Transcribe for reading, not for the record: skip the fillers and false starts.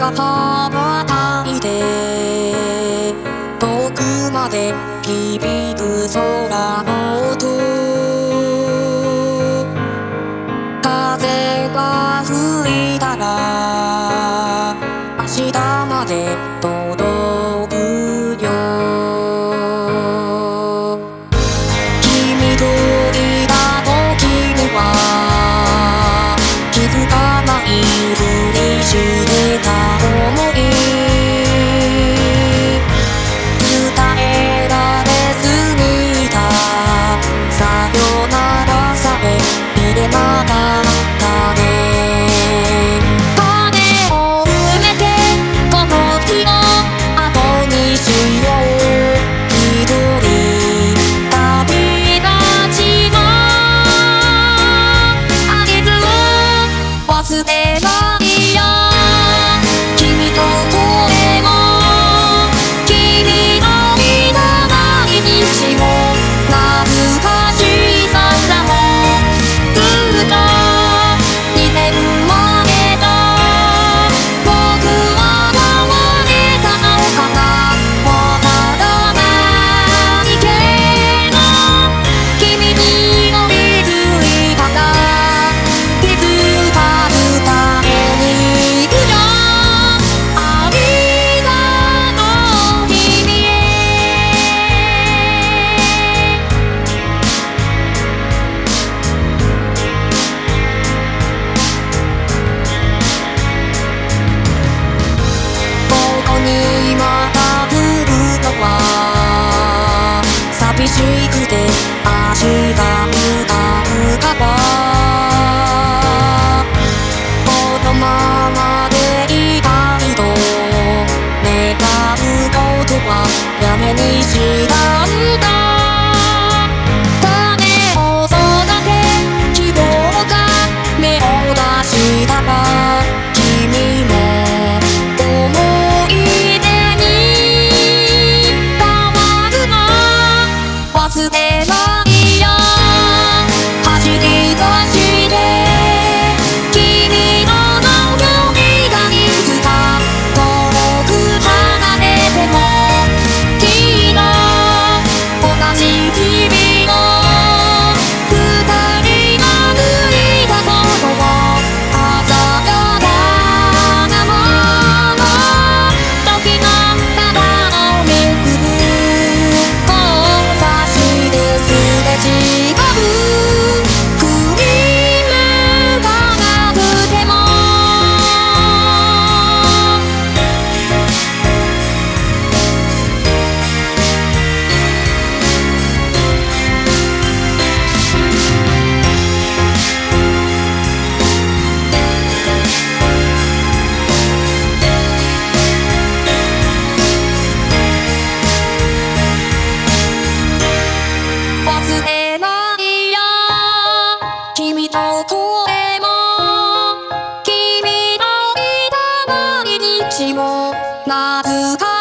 が羽ばたいて遠くまで響く空の音、風が吹いたら明日まで届くよ。君といた時には気づかないふりしてた想い、伝えられずにいたさよならさえ言えなかったね。種を埋めてこの日を後にしよう、一人旅立ちの合図を忘れないよ。君と声も君のいた毎日も懐かしささもずっと2年前と僕は倒れたのかな、わからないけど君に寄りついたら気づかぬために行くよ。ありがとう君へ。ここにまた来るのは寂しくて足が向かうからこのままでいたいと願うことはやめにしたんだ。種を育て希望が芽を出したら君も思い出に変わるの忘れないよ。走り出して君のの距離がいつか遠く離れてもきっと同じ日々を二人が抜いたことを鮮やかなもの時がただのめくる交差してすれ違う振り向かなくても忘れないよ。君の声も君のいた毎日も懐か